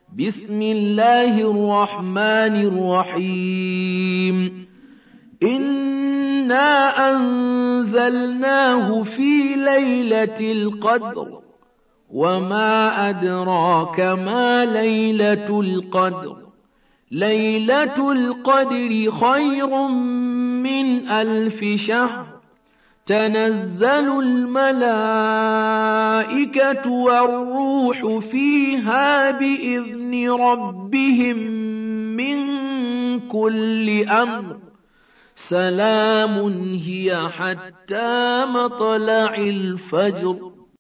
بسم الله الرحمن الرحيم إنا أنزلناه في ليلة القدر وما أدراك ما ليلة القدر ليلة القدر خير من 1000 شهر تنزل الملائكة والروح فيها بإذن ربهم من كل أمر سلام هي حتى مطلع الفجر